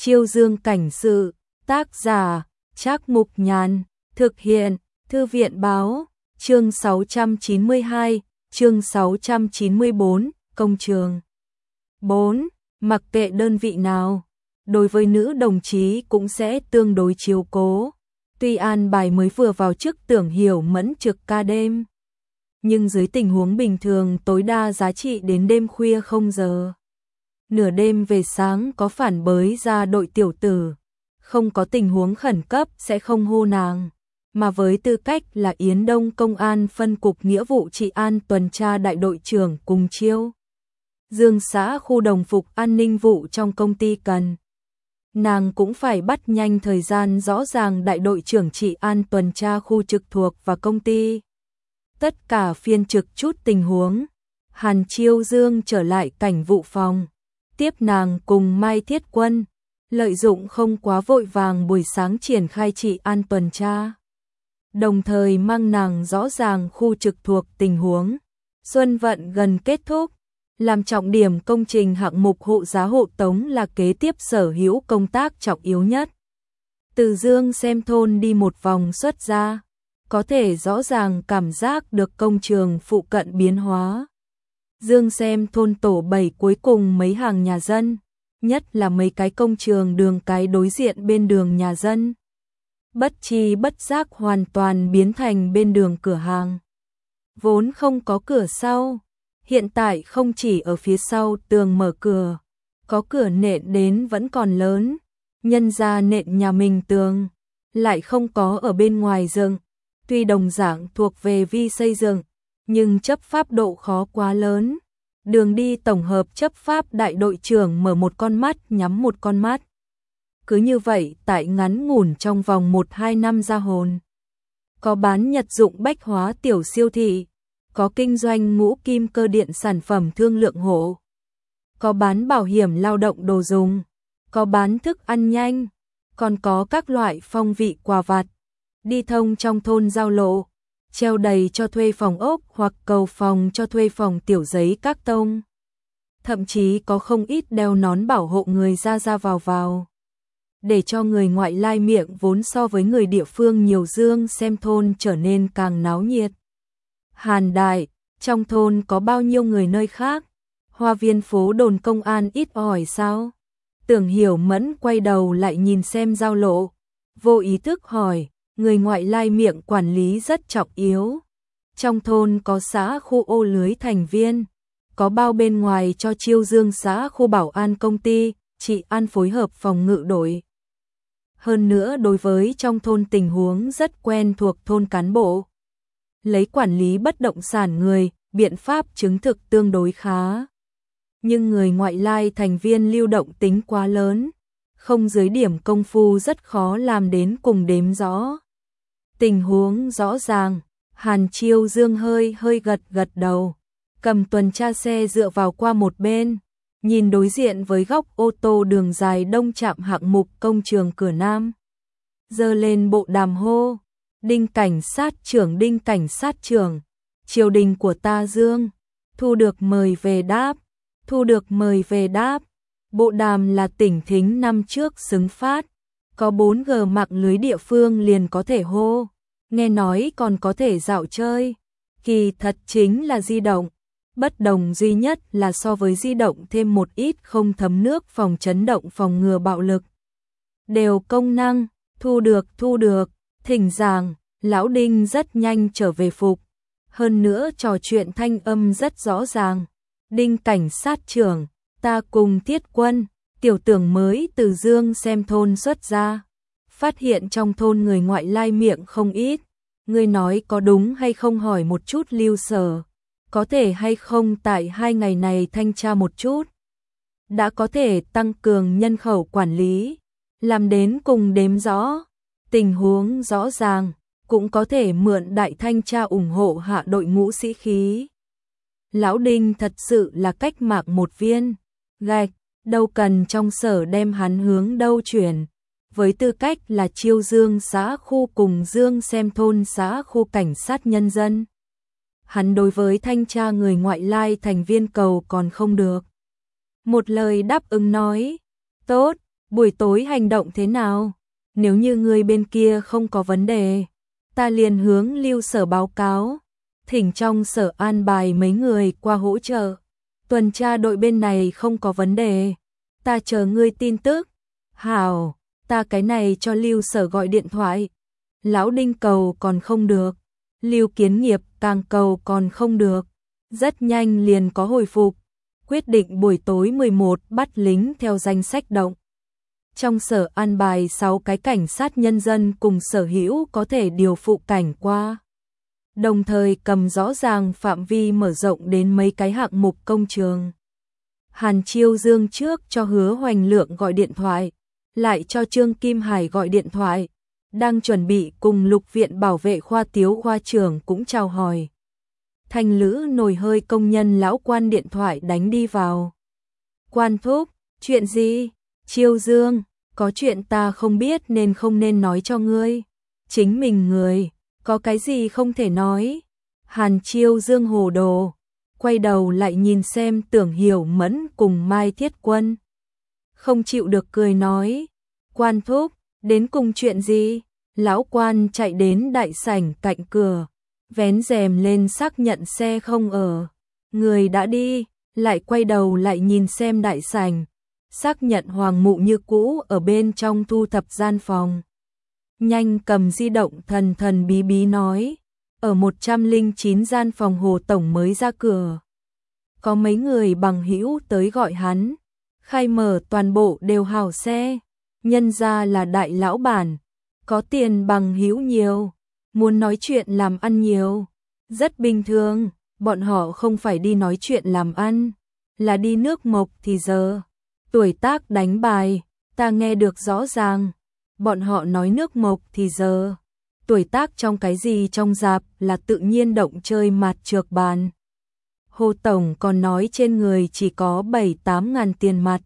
Chiêu Dương cảnh sự, tác giả, Trác Mục Nhàn, thực hiện, Thư viện báo, chương 692, chương 694, công trường. 4. Mặc kệ đơn vị nào, đối với nữ đồng chí cũng sẽ tương đối chiếu cố. Tuy an bài mới vừa vào chức Tưởng Hiểu Mẫn trực ca đêm, nhưng dưới tình huống bình thường tối đa giá trị đến đêm khuya 0 giờ. Nửa đêm về sáng có phản bới ra đội tiểu tử, không có tình huống khẩn cấp sẽ không hô nàng, mà với tư cách là Yến Đông Công an phân cục nghĩa vụ trị an tuần tra đại đội trưởng cùng Chiêu Dương xã khu đồng phục an ninh vụ trong công ty cần, nàng cũng phải bắt nhanh thời gian rõ ràng đại đội trưởng trị an tuần tra khu trực thuộc và công ty. Tất cả phiên trực chút tình huống, Hàn Chiêu Dương trở lại cảnh vụ phòng, tiếp nàng cùng Mai Thiết Quân, lợi dụng không quá vội vàng buổi sáng triển khai trị an tuần tra, đồng thời mang nàng rõ ràng khu trực thuộc tình huống. Xuân vận gần kết thúc, làm trọng điểm công trình hạng mục hộ giá hộ tống là kế tiếp sở hữu công tác trọng yếu nhất. Từ Dương xem thôn đi một vòng xuất ra, có thể rõ ràng cảm giác được công trường phụ cận biến hóa. Dương xem thôn tổ 7 cuối cùng mấy hàng nhà dân, nhất là mấy cái công trường đường cái đối diện bên đường nhà dân. Bất chi bất giác hoàn toàn biến thành bên đường cửa hàng. Vốn không có cửa sau, hiện tại không chỉ ở phía sau tường mở cửa, có cửa nện đến vẫn còn lớn, nhân ra nện nhà mình tường, lại không có ở bên ngoài dựng. Tuy đồng dạng thuộc về vi xây dựng, nhưng chấp pháp độ khó quá lớn. Đường đi tổng hợp chấp pháp đại đội trưởng mở một con mắt nhắm một con mắt. Cứ như vậy tại ngắn ngủn trong vòng 1-2 năm ra hồn. Có bán nhật dụng bách hóa tiểu siêu thị, có kinh doanh ngũ kim cơ điện sản phẩm thương lượng hộ, có bán bảo hiểm lao động đồ dùng, có bán thức ăn nhanh, còn có các loại phong vị quà vặt. Đi thông trong thôn giao lộ, treo đầy cho thuê phòng ốc hoặc cầu phòng cho thuê phòng tiểu giấy các tông. Thậm chí có không ít đeo nón bảo hộ người ra vào. Để cho người ngoại lai miệng vốn so với người địa phương nhiều Dương xem thôn trở nên càng náo nhiệt. Hàn Đại, trong thôn có bao nhiêu người nơi khác? Hoa viên phố đồn công an ít ỏi sao? Tưởng Hiểu Mẫn quay đầu lại nhìn xem giao lộ, vô ý thức hỏi. Người ngoại lai miệng quản lý rất trọng yếu. Trong thôn có xã khu ô lưới thành viên, có bao bên ngoài cho Chiêu Dương xã khu bảo an công ty, trị an phối hợp phòng ngự đội. Hơn nữa đối với trong thôn tình huống rất quen thuộc thôn cán bộ. Lấy quản lý bất động sản người, biện pháp chứng thực tương đối khá. Nhưng người ngoại lai thành viên lưu động tính quá lớn, không dưới điểm công phu rất khó làm đến cùng đếm rõ. Tình huống rõ ràng, Hàn Chiêu Dương hơi gật đầu, cầm tuần tra xe dựa vào qua một bên, nhìn đối diện với góc ô tô đường dài đông trạm hạng mục công trường cửa Nam. Giơ lên bộ đàm hô, Đinh cảnh sát trưởng, triều đình của ta Dương, thu được mời về đáp, bộ đàm là tỉnh thính năm trước xứng phát, có 4G mạng lưới địa phương liền có thể hô. Nghe nói còn có thể dạo chơi, kỳ thật chính là di động, bất đồng duy nhất là so với di động thêm một ít không thấm nước phòng chấn động phòng ngừa bạo lực. Đều công năng, thu được, thỉnh giảng, lão Đinh rất nhanh trở về phục, hơn nữa trò chuyện thanh âm rất rõ ràng. Đinh cảnh sát trưởng, ta cùng Thiết Quân, tiểu tưởng mới từ Dương xem thôn xuất ra. Phát hiện trong thôn người ngoại lai miệng không ít, ngươi nói có đúng hay không hỏi một chút Lưu Sở, có thể hay không tại 2 ngày này thanh tra một chút, đã có thể tăng cường nhân khẩu quản lý, làm đến cùng đếm rõ, tình huống rõ ràng, cũng có thể mượn đại thanh tra ủng hộ hạ đội ngũ sĩ khí. Lão Đinh thật sự là cách mạng một viên gạch, đâu cần trong sở đem hắn hướng đâu chuyển. Với tư cách là Chiêu Dương xã khu cùng Dương xem thôn xã khu cảnh sát nhân dân, hắn đối với thanh tra người ngoại lai thành viên cầu còn không được. Một lời đáp ứng nói, tốt, Buổi tối hành động thế nào? Nếu như người bên kia không có vấn đề, ta liền hướng Lưu Sở báo cáo, thỉnh trong sở an bài mấy người qua hỗ trợ. Tuần tra đội bên này không có vấn đề, ta chờ ngươi tin tức. Hảo, ta cái này cho Lưu Sở gọi điện thoại. Lão Đinh cầu còn không được, Lưu Kiến Nghiệp càng cầu còn không được. Rất nhanh liền có hồi phục, quyết định buổi tối 11 bắt lính theo danh sách động. Trong sở an bài 6 cái cảnh sát nhân dân cùng sở hữu có thể điều phụ cảnh qua. Đồng thời cầm rõ ràng phạm vi mở rộng đến mấy cái hạng mục công trường. Hàn Chiêu Dương trước cho Hứa Hoành Lượng gọi điện thoại, lại cho Trương Kim Hải gọi điện thoại, đang chuẩn bị cùng Lục Viện Bảo vệ khoa Tiếu khoa trưởng cũng chào hỏi. Thành lữ nồi hơi công nhân lão Quan điện thoại đánh đi vào. Quan thúc, chuyện gì? Chiêu Dương, có chuyện ta không biết nên không nên nói cho ngươi. Chính mình người, có cái gì không thể nói. Hàn Chiêu Dương hồ đồ, quay đầu lại nhìn xem Tưởng Hiểu Mẫn cùng Mai Thiết Quân. Không chịu được cười nói, Quan thúc, đến cùng chuyện gì? Lão Quan chạy đến đại sảnh cạnh cửa, vén rèm lên xác nhận xe không ở. Người đã đi, lại quay đầu lại nhìn xem đại sảnh, xác nhận Hoàng Mụ như cũ ở bên trong thu thập gian phòng. Nhanh cầm di động thần thần bí bí nói, ở 109 gian phòng Hồ Tổng mới ra cửa. Có mấy người bằng hữu tới gọi hắn, khai mở toàn bộ đều hào xe, nhân ra là đại lão bản, có tiền bằng hữu nhiều, muốn nói chuyện làm ăn nhiều. Rất bình thường, bọn họ không phải đi nói chuyện làm ăn, là đi nước Mộc thì giờ. Tuổi tác đánh bài, ta nghe được rõ ràng. Bọn họ nói nước Mộc thì giờ. Tuổi tác trong cái gì trong rạp là tự nhiên động chơi mạt trược bàn. Hồ Tổng còn nói trên người chỉ có 7-8 ngàn tiền mặt.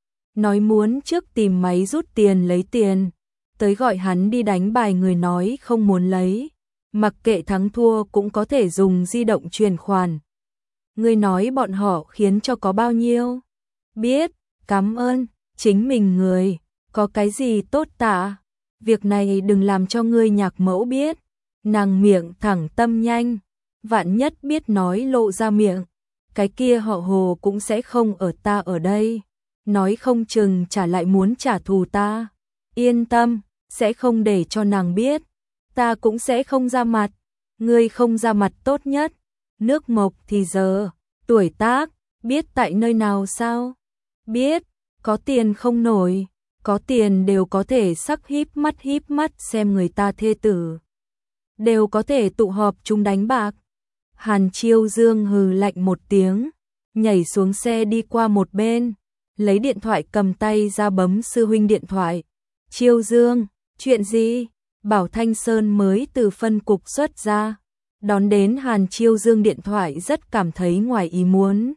Nói muốn trước tìm máy rút tiền lấy tiền. Tới gọi hắn đi đánh bài người nói không muốn lấy. Mặc kệ thắng thua cũng có thể dùng di động chuyển khoản. Người nói bọn họ khiến cho có bao nhiêu? Biết, cảm ơn, chính mình người, có cái gì tốt tạ? Việc này đừng làm cho ngươi nhạc mẫu biết. Nàng miệng thẳng tâm nhanh, vạn nhất biết nói lộ ra miệng, cái kia họ Hồ cũng sẽ không ở ta ở đây. Nói không chừng trả lại muốn trả thù ta. Yên tâm, sẽ không để cho nàng biết. Ta cũng sẽ không ra mặt. Ngươi không ra mặt tốt nhất. Nước Mộc thì giờ, tuổi tác, biết tại nơi nào sao? Biết, có tiền không nổi, có tiền đều có thể sắc híp mắt xem người ta thê tử. Đều có thể tụ họp chung đánh bạc. Hàn Chiêu Dương hừ lạnh một tiếng, nhảy xuống xe đi qua một bên, lấy điện thoại cầm tay ra bấm sư huynh điện thoại. Chiêu Dương, chuyện gì? Bảo Thanh Sơn mới từ phân cục xuất ra, đón đến Hàn Chiêu Dương điện thoại rất cảm thấy ngoài ý muốn.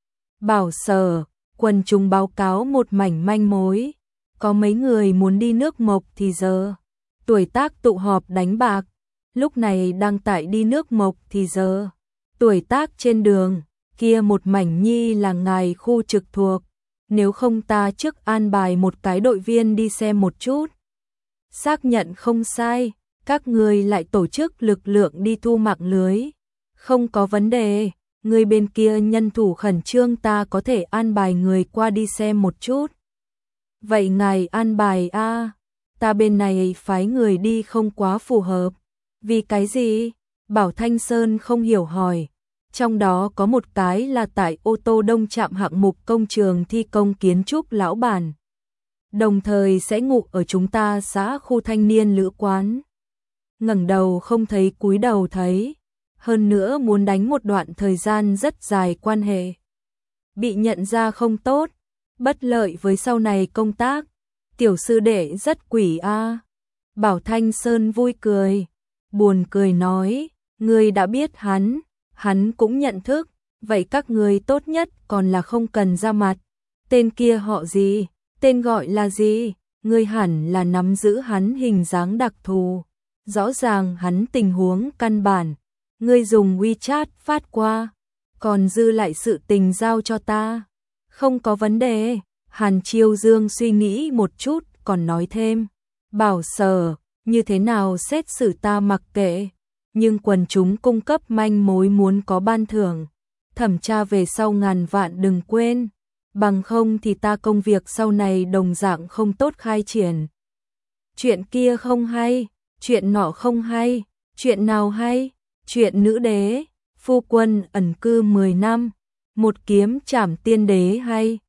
Bảo Sở, quần chúng báo cáo một mảnh manh mối, có mấy người muốn đi nước Mộc thì giờ, tuổi tác tụ họp đánh bạc, lúc này đang tại đi nước Mộc thì giờ, tuổi tác trên đường, kia một mảnh nhi là ngài khu trực thuộc, nếu không ta trước an bài một cái đội viên đi xem một chút. Xác nhận không sai, các người lại tổ chức lực lượng đi thu mạng lưới. Không có vấn đề, người bên kia nhân thủ khẩn trương ta có thể an bài người qua đi xem một chút. Vậy ngài an bài a, ta bên này phái người đi không quá phù hợp. Vì cái gì? Bảo Thanh Sơn không hiểu hỏi. Trong đó có một cái là tại ô tô đông trạm hạng mục công trường thi công kiến trúc lão bản. Đồng thời sẽ ngụ ở chúng ta xã khu thanh niên lữ quán. Ngẩng đầu không thấy cúi đầu thấy. Hơn nữa muốn đánh một đoạn thời gian rất dài quan hệ. Bị nhận ra không tốt, bất lợi với sau này công tác. Tiểu sư đệ rất quỷ a. Bảo Thanh Sơn vui cười, buồn cười nói, ngươi đã biết hắn cũng nhận thức, vậy các ngươi tốt nhất còn là không cần ra mặt. Tên kia họ gì, tên gọi là gì, ngươi hẳn là nắm giữ hắn hình dáng đặc thù. Rõ ràng hắn tình huống căn bản, ngươi dùng WeChat phát qua, còn dư lại sự tình giao cho ta. Không có vấn đề, Hàn Chiêu Dương suy nghĩ một chút còn nói thêm, Bảo Sở, như thế nào xét xử ta mặc kệ, nhưng quần chúng cung cấp manh mối muốn có ban thưởng, thẩm tra về sau ngàn vạn đừng quên, bằng không thì ta công việc sau này đồng dạng không tốt khai triển. Chuyện kia không hay, chuyện nọ không hay, chuyện nào hay, chuyện nữ đế, phu quân ẩn cư 10 năm, một kiếm trảm tiên đế hay,